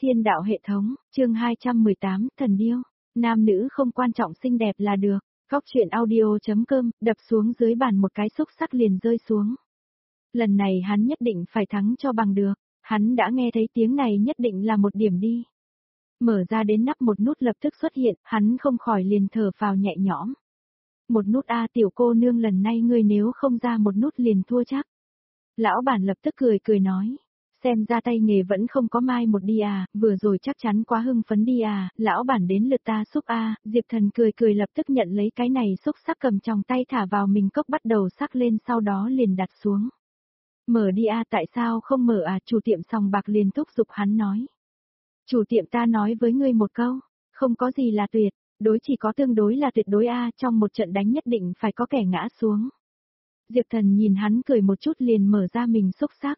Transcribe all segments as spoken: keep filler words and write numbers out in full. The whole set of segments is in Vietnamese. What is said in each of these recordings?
Thiên đạo hệ thống, chương hai trăm mười tám, thần điêu. Nam nữ không quan trọng xinh đẹp là được. Góc truyện audio.com, đập xuống dưới bàn một cái xúc sắc liền rơi xuống. Lần này hắn nhất định phải thắng cho bằng được. Hắn đã nghe thấy tiếng này nhất định là một điểm đi. Mở ra đến nắp một nút lập tức xuất hiện, hắn không khỏi liền thở phào nhẹ nhõm. Một nút a tiểu cô nương lần này ngươi nếu không ra một nút liền thua chắc. Lão bản lập tức cười cười nói. Xem ra tay nghề vẫn không có mai một đi à, vừa rồi chắc chắn quá hưng phấn đi à, lão bản đến lượt ta xúc a, Diệp Thần cười cười lập tức nhận lấy cái này xúc sắc cầm trong tay thả vào mình cốc bắt đầu sắc lên sau đó liền đặt xuống. Mở đi a, tại sao không mở à, chủ tiệm sòng bạc liền thúc giục hắn nói. Chủ tiệm ta nói với ngươi một câu, không có gì là tuyệt, đối chỉ có tương đối là tuyệt đối a, trong một trận đánh nhất định phải có kẻ ngã xuống. Diệp Thần nhìn hắn cười một chút liền mở ra mình xúc sắc.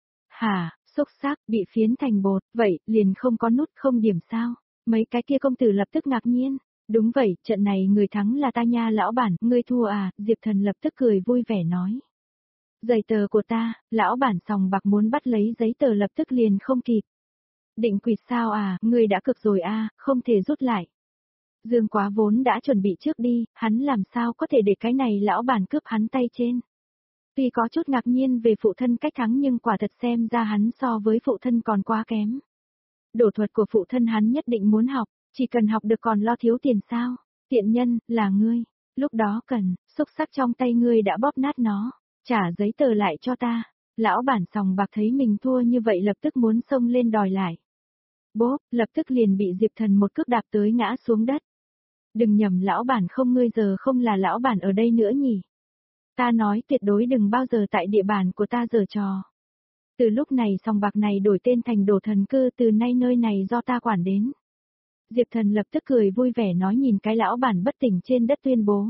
Hả, xúc sắc, bị phiến thành bột, vậy, liền không có nút không điểm sao? Mấy cái kia công tử lập tức ngạc nhiên. Đúng vậy, trận này người thắng là ta nha lão bản, ngươi thua à, Diệp Thần lập tức cười vui vẻ nói. Giấy tờ của ta, lão bản sòng bạc muốn bắt lấy giấy tờ lập tức liền không kịp. Định quỵt sao à, ngươi đã cực rồi à, không thể rút lại. Dương Quá vốn đã chuẩn bị trước đi, hắn làm sao có thể để cái này lão bản cướp hắn tay trên. Tuy có chút ngạc nhiên về phụ thân cách thắng nhưng quả thật xem ra hắn so với phụ thân còn quá kém. Đổ thuật của phụ thân hắn nhất định muốn học, chỉ cần học được còn lo thiếu tiền sao, tiện nhân, là ngươi, lúc đó cần, xúc sắc trong tay ngươi đã bóp nát nó, trả giấy tờ lại cho ta, lão bản sòng bạc thấy mình thua như vậy lập tức muốn xông lên đòi lại. Bốp, lập tức liền bị Diệp Thần một cước đạp tới ngã xuống đất. Đừng nhầm lão bản không, ngươi giờ không là lão bản ở đây nữa nhỉ. Ta nói tuyệt đối đừng bao giờ tại địa bàn của ta giở trò. Từ lúc này sòng bạc này đổi tên thành Đồ Thần Cư, từ nay nơi này do ta quản đến. Diệp Thần lập tức cười vui vẻ nói nhìn cái lão bản bất tỉnh trên đất tuyên bố.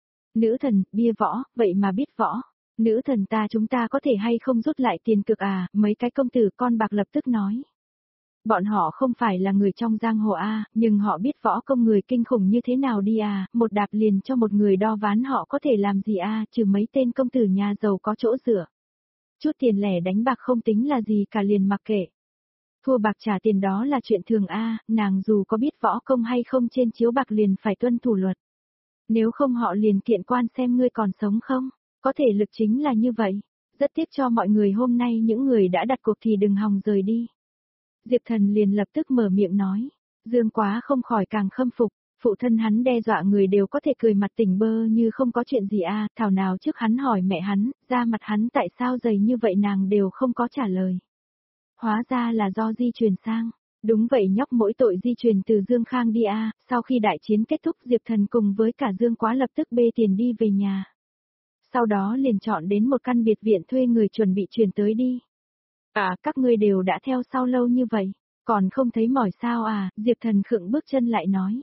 Nữ thần, bia võ, vậy mà biết võ. Nữ thần ta chúng ta có thể hay không rút lại tiền cược à, mấy cái công tử con bạc lập tức nói. Bọn họ không phải là người trong giang hồ a, nhưng họ biết võ công người kinh khủng như thế nào đi à, một đạp liền cho một người đo ván họ có thể làm gì a, trừ mấy tên công tử nhà giàu có chỗ dựa. Chút tiền lẻ đánh bạc không tính là gì cả liền mặc kệ. Thua bạc trả tiền đó là chuyện thường a, nàng dù có biết võ công hay không trên chiếu bạc liền phải tuân thủ luật. Nếu không họ liền kiện quan xem ngươi còn sống không, có thể lực chính là như vậy. Rất tiếc cho mọi người hôm nay những người đã đặt cuộc thì đừng hòng rời đi. Diệp Thần liền lập tức mở miệng nói. Dương Quá không khỏi càng khâm phục, phụ thân hắn đe dọa người đều có thể cười mặt tỉnh bơ như không có chuyện gì à, thảo nào trước hắn hỏi mẹ hắn, da mặt hắn tại sao dày như vậy nàng đều không có trả lời. Hóa ra là do di truyền sang, đúng vậy nhóc mỗi tội di truyền từ Dương Khang đi à, sau khi đại chiến kết thúc Diệp Thần cùng với cả Dương Quá lập tức bê tiền đi về nhà. Sau đó liền chọn đến một căn biệt viện thuê người chuẩn bị chuyển tới đi. À, các ngươi đều đã theo sau lâu như vậy, còn không thấy mỏi sao à, Diệp Thần khựng bước chân lại nói.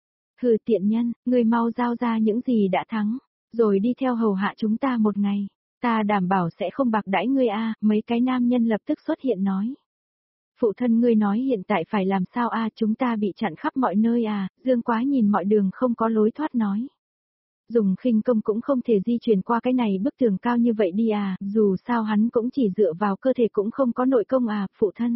Hừ tiện nhân, ngươi mau giao ra những gì đã thắng, rồi đi theo hầu hạ chúng ta một ngày, ta đảm bảo sẽ không bạc đãi ngươi a, mấy cái nam nhân lập tức xuất hiện nói. Phụ thân ngươi nói hiện tại phải làm sao a, chúng ta bị chặn khắp mọi nơi à, Dương Quá nhìn mọi đường không có lối thoát nói. Dùng khinh công cũng không thể di chuyển qua cái này bức tường cao như vậy đi à, dù sao hắn cũng chỉ dựa vào cơ thể cũng không có nội công à, phụ thân.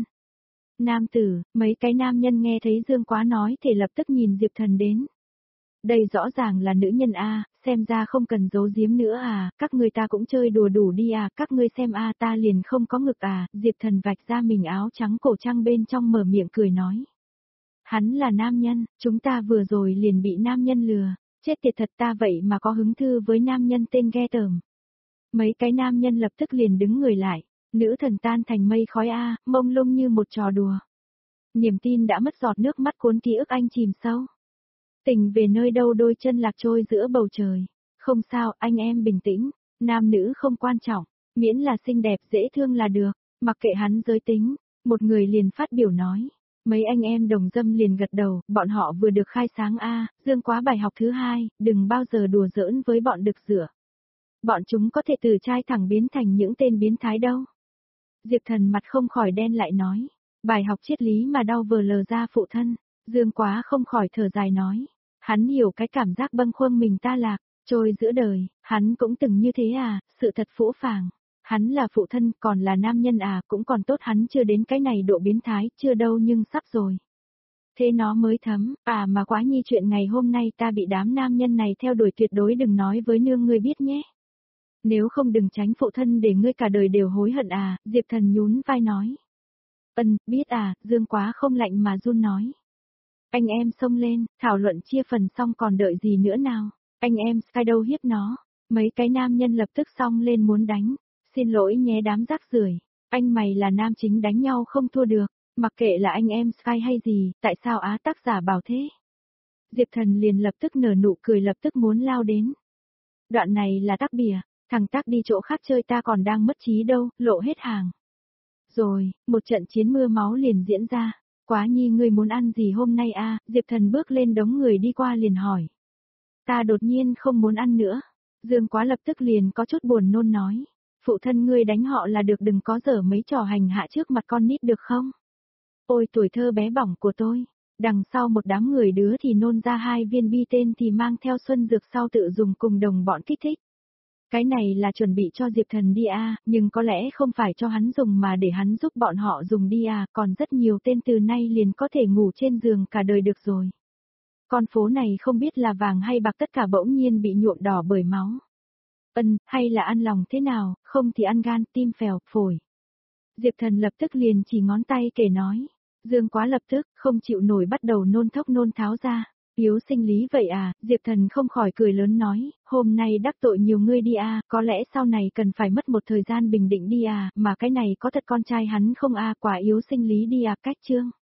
Nam tử, mấy cái nam nhân nghe thấy Dương Quá nói thì lập tức nhìn Diệp Thần đến. Đây rõ ràng là nữ nhân a, xem ra không cần giấu giếm nữa à, các người ta cũng chơi đùa đủ đi à, các ngươi xem a, ta liền không có ngực à, Diệp Thần vạch ra mình áo trắng cổ trăng bên trong mở miệng cười nói. Hắn là nam nhân, chúng ta vừa rồi liền bị nam nhân lừa. Chết tiệt thật, ta vậy mà có hứng thư với nam nhân tên ghe tởm. Mấy cái nam nhân lập tức liền đứng người lại, nữ thần tan thành mây khói a, mông lung như một trò đùa. Niềm tin đã mất giọt nước mắt cuốn ký ức anh chìm sâu. Tình về nơi đâu đôi chân lạc trôi giữa bầu trời. Không sao, anh em bình tĩnh, nam nữ không quan trọng, miễn là xinh đẹp dễ thương là được, mặc kệ hắn giới tính, một người liền phát biểu nói. Mấy anh em đồng dâm liền gật đầu, bọn họ vừa được khai sáng a, Dương Quá bài học thứ hai, đừng bao giờ đùa giỡn với bọn đực rửa. Bọn chúng có thể từ trai thẳng biến thành những tên biến thái đâu. Diệp Thần mặt không khỏi đen lại nói, bài học triết lý mà đau vờ lờ ra phụ thân, Dương Quá không khỏi thở dài nói, hắn hiểu cái cảm giác bâng khuâng mình ta lạc, trôi giữa đời, hắn cũng từng như thế à, sự thật phũ phàng. Hắn là phụ thân, còn là nam nhân à, cũng còn tốt hắn chưa đến cái này độ biến thái, chưa đâu nhưng sắp rồi. Thế nó mới thấm, à mà Quá Nhi chuyện ngày hôm nay ta bị đám nam nhân này theo đuổi tuyệt đối đừng nói với nương ngươi biết nhé. Nếu không đừng tránh phụ thân để ngươi cả đời đều hối hận à, Diệp Thần nhún vai nói. Ân, biết à, Dương Quá không lạnh mà run nói. Anh em xông lên, thảo luận chia phần xong còn đợi gì nữa nào, anh em Sky đâu hiếp nó, mấy cái nam nhân lập tức xông lên muốn đánh, xin lỗi nhé đám rác rưởi, anh mày là nam chính đánh nhau không thua được, mặc kệ là anh em Sky hay gì, tại sao á tác giả bảo thế. Diệp Thần liền lập tức nở nụ cười lập tức muốn lao đến. Đoạn này là tắc bìa, thằng tác đi chỗ khác chơi ta còn đang mất trí đâu, lộ hết hàng. Rồi, một trận chiến mưa máu liền diễn ra. Quá Nhi ngươi muốn ăn gì hôm nay a? Diệp Thần bước lên đống người đi qua liền hỏi. Ta đột nhiên không muốn ăn nữa. Dương Quá lập tức liền có chút buồn nôn nói. Phụ thân ngươi đánh họ là được đừng có dở mấy trò hành hạ trước mặt con nít được không? Ôi tuổi thơ bé bỏng của tôi. Đằng sau một đám người đứa thì nôn ra hai viên bi tên thì mang theo xuân dược sau tự dùng cùng đồng bọn kích thích. Cái này là chuẩn bị cho Diệp Thần đi à, nhưng có lẽ không phải cho hắn dùng mà để hắn giúp bọn họ dùng đi à, còn rất nhiều tên từ nay liền có thể ngủ trên giường cả đời được rồi. Con phố này không biết là vàng hay bạc tất cả bỗng nhiên bị nhuộm đỏ bởi máu. Ân, hay là ăn lòng thế nào, không thì ăn gan, tim phèo, phổi. Diệp Thần lập tức liền chỉ ngón tay kể nói. Dương Quá lập tức, không chịu nổi bắt đầu nôn thốc nôn tháo ra. Yếu sinh lý vậy à, Diệp Thần không khỏi cười lớn nói, hôm nay đắc tội nhiều ngươi đi à, có lẽ sau này cần phải mất một thời gian bình định đi à, mà cái này có thật con trai hắn không à, quả yếu sinh lý đi à, cách chương.